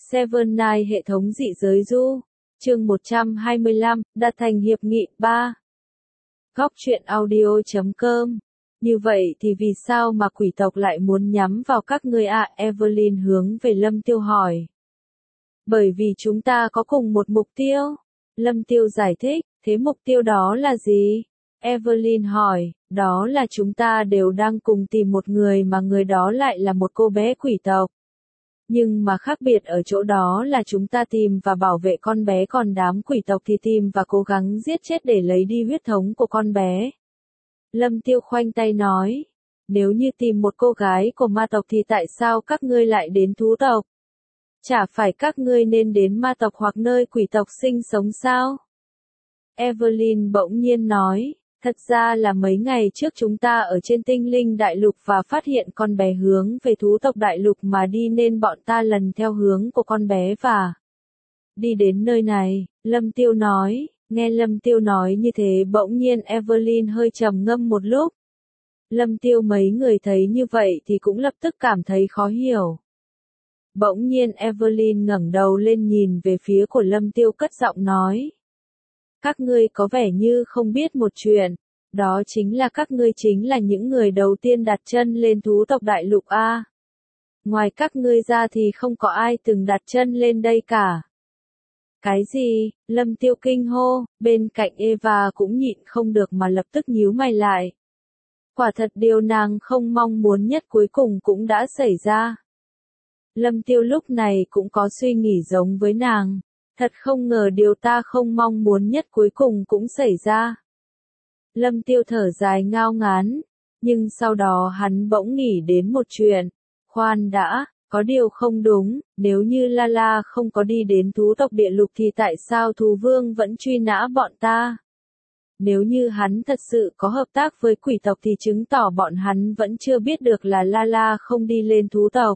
Seven Night hệ thống dị giới du. Chương 125, đạt thành hiệp nghị 3. Góc truyện audio.com. Như vậy thì vì sao mà quỷ tộc lại muốn nhắm vào các ngươi ạ? Evelyn hướng về Lâm Tiêu hỏi. Bởi vì chúng ta có cùng một mục tiêu. Lâm Tiêu giải thích, thế mục tiêu đó là gì? Evelyn hỏi, đó là chúng ta đều đang cùng tìm một người mà người đó lại là một cô bé quỷ tộc. Nhưng mà khác biệt ở chỗ đó là chúng ta tìm và bảo vệ con bé, còn đám quỷ tộc thì tìm và cố gắng giết chết để lấy đi huyết thống của con bé. Lâm Tiêu khoanh tay nói, nếu như tìm một cô gái của ma tộc thì tại sao các ngươi lại đến thú tộc? Chả phải các ngươi nên đến ma tộc hoặc nơi quỷ tộc sinh sống sao? Evelyn bỗng nhiên nói, thật ra là mấy ngày trước chúng ta ở trên tinh linh đại lục và phát hiện con bé hướng về thú tộc đại lục mà đi, nên bọn ta lần theo hướng của con bé và đi đến nơi này. Lâm Tiêu nói, nghe Lâm Tiêu nói như thế bỗng nhiên Evelyn hơi trầm ngâm một lúc. Lâm Tiêu mấy người thấy như vậy thì cũng lập tức cảm thấy khó hiểu. Bỗng nhiên Evelyn ngẩng đầu lên nhìn về phía của Lâm Tiêu cất giọng nói. Các ngươi có vẻ như không biết một chuyện, đó chính là các ngươi chính là những người đầu tiên đặt chân lên thú tộc đại lục A. Ngoài các ngươi ra thì không có ai từng đặt chân lên đây cả. Cái gì? Lâm Tiêu kinh hô, bên cạnh Eva cũng nhịn không được mà lập tức nhíu mày lại. Quả thật điều nàng không mong muốn nhất cuối cùng cũng đã xảy ra. Lâm Tiêu lúc này cũng có suy nghĩ giống với nàng. Thật không ngờ điều ta không mong muốn nhất cuối cùng cũng xảy ra. Lâm Tiêu thở dài ngao ngán, nhưng sau đó hắn bỗng nghĩ đến một chuyện. Khoan đã, có điều không đúng, nếu như Lala không có đi đến thú tộc địa lục thì tại sao thú vương vẫn truy nã bọn ta? Nếu như hắn thật sự có hợp tác với quỷ tộc thì chứng tỏ bọn hắn vẫn chưa biết được là Lala không đi lên thú tộc.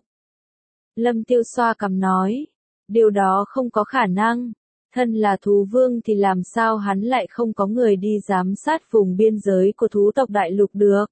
Lâm Tiêu xoa cằm nói. Điều đó không có khả năng. Thân là thú vương thì làm sao hắn lại không có người đi giám sát vùng biên giới của thú tộc đại lục được?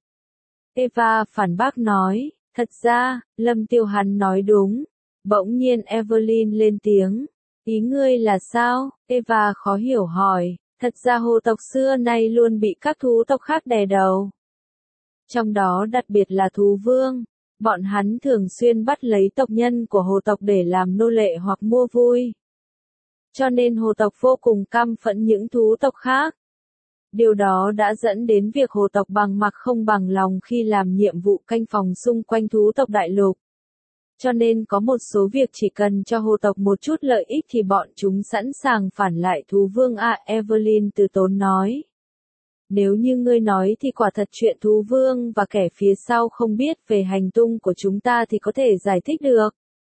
Eva phản bác nói, thật ra, Lâm Tiêu hắn nói đúng. Bỗng nhiên Evelyn lên tiếng, ý ngươi là sao? Eva khó hiểu hỏi, thật ra hồ tộc xưa nay luôn bị các thú tộc khác đè đầu. Trong đó đặc biệt là thú vương. Bọn hắn thường xuyên bắt lấy tộc nhân của hồ tộc để làm nô lệ hoặc mua vui. Cho nên hồ tộc vô cùng căm phẫn những thú tộc khác. Điều đó đã dẫn đến việc hồ tộc bằng mặc không bằng lòng khi làm nhiệm vụ canh phòng xung quanh thú tộc đại lục. Cho nên có một số việc chỉ cần cho hồ tộc một chút lợi ích thì bọn chúng sẵn sàng phản lại thú vương ạ. Evelyn từ tốn nói. Nếu như ngươi nói thì quả thật chuyện thú vương và kẻ phía sau không biết về hành tung của chúng ta thì có thể giải thích được.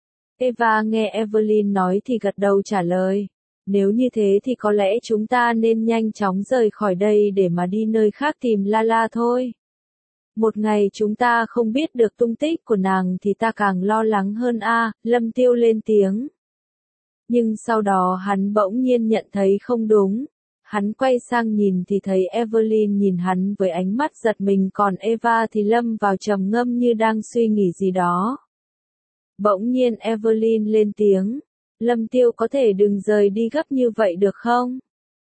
Eva nghe Evelyn nói thì gật đầu trả lời. Nếu như thế thì có lẽ chúng ta nên nhanh chóng rời khỏi đây để mà đi nơi khác tìm Lala thôi. Một ngày chúng ta không biết được tung tích của nàng thì ta càng lo lắng hơn a. Lâm Tiêu lên tiếng. Nhưng sau đó hắn bỗng nhiên nhận thấy không đúng. Hắn quay sang nhìn thì thấy Evelyn nhìn hắn với ánh mắt giật mình, còn Eva thì lâm vào trầm ngâm như đang suy nghĩ gì đó. Bỗng nhiên Evelyn lên tiếng, Lâm Tiêu có thể đừng rời đi gấp như vậy được không?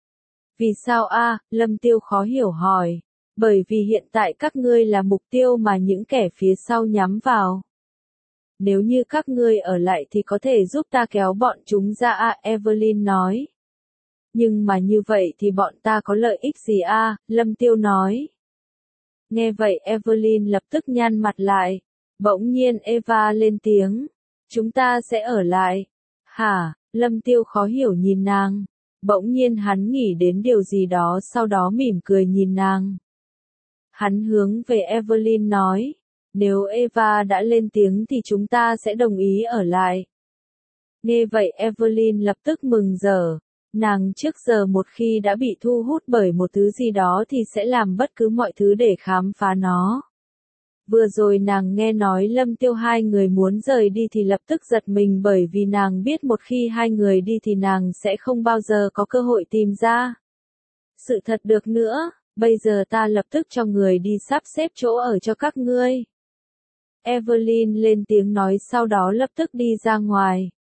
Vì sao a? Lâm Tiêu khó hiểu hỏi. Bởi vì hiện tại các ngươi là mục tiêu mà những kẻ phía sau nhắm vào. Nếu như các ngươi ở lại thì có thể giúp ta kéo bọn chúng ra a. Evelyn nói. Nhưng mà như vậy thì bọn ta có lợi ích gì a? Lâm Tiêu nói. Nghe vậy Evelyn lập tức nhăn mặt lại. Bỗng nhiên Eva lên tiếng. Chúng ta sẽ ở lại. Hả? Lâm Tiêu khó hiểu nhìn nàng. Bỗng nhiên hắn nghĩ đến điều gì đó, sau đó mỉm cười nhìn nàng. Hắn hướng về Evelyn nói. Nếu Eva đã lên tiếng thì chúng ta sẽ đồng ý ở lại. Nghe vậy Evelyn lập tức mừng rỡ. Nàng trước giờ một khi đã bị thu hút bởi một thứ gì đó thì sẽ làm bất cứ mọi thứ để khám phá nó. Vừa rồi nàng nghe nói Lâm Tiêu hai người muốn rời đi thì lập tức giật mình, bởi vì nàng biết một khi hai người đi thì nàng sẽ không bao giờ có cơ hội tìm ra sự thật được nữa. Bây giờ ta lập tức cho người đi sắp xếp chỗ ở cho các ngươi. Evelyn lên tiếng nói, sau đó lập tức đi ra ngoài.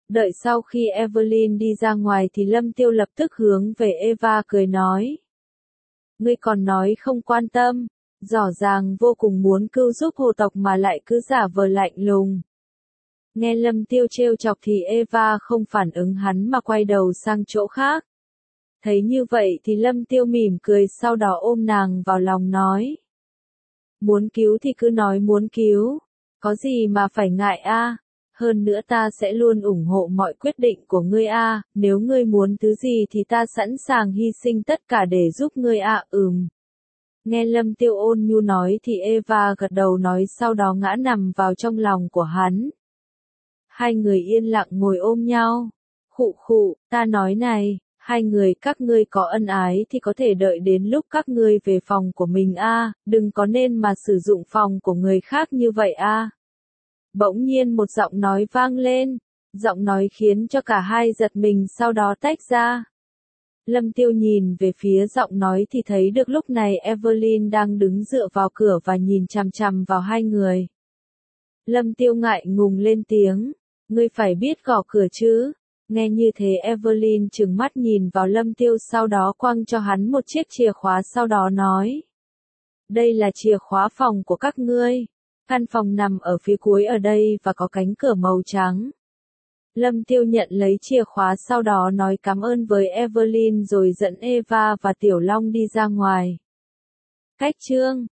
Đợi sau khi Evelyn đi ra ngoài thì Lâm Tiêu lập tức hướng về Eva cười nói. Ngươi còn nói không quan tâm, rõ ràng vô cùng muốn cứu giúp hồ tộc mà lại cứ giả vờ lạnh lùng. Nghe Lâm Tiêu trêu chọc thì Eva không phản ứng hắn mà quay đầu sang chỗ khác. Thấy như vậy thì Lâm Tiêu mỉm cười sau đó ôm nàng vào lòng nói. Muốn cứu thì cứ nói muốn cứu, có gì mà phải ngại a? Hơn nữa ta sẽ luôn ủng hộ mọi quyết định của ngươi a, nếu ngươi muốn thứ gì thì ta sẵn sàng hy sinh tất cả để giúp ngươi a. Nghe Lâm Tiêu ôn nhu nói thì Eva gật đầu nói sau đó ngã nằm vào trong lòng của hắn. Hai người yên lặng ngồi ôm nhau. Khụ khụ, ta nói này, hai người các ngươi có ân ái thì có thể đợi đến lúc các ngươi về phòng của mình a, đừng có nên mà sử dụng phòng của người khác như vậy a. Bỗng nhiên một giọng nói vang lên, giọng nói khiến cho cả hai giật mình sau đó tách ra. Lâm Tiêu nhìn về phía giọng nói thì thấy được lúc này Evelyn đang đứng dựa vào cửa và nhìn chằm chằm vào hai người. Lâm Tiêu ngại ngùng lên tiếng, ngươi phải biết gõ cửa chứ. Nghe như thế Evelyn trừng mắt nhìn vào Lâm Tiêu sau đó quăng cho hắn một chiếc chìa khóa sau đó nói. Đây là chìa khóa phòng của các ngươi. Căn phòng nằm ở phía cuối ở đây và có cánh cửa màu trắng. Lâm Tiêu nhận lấy chìa khóa sau đó nói cảm ơn với Evelyn rồi dẫn Eva và Tiểu Long đi ra ngoài. Cách chương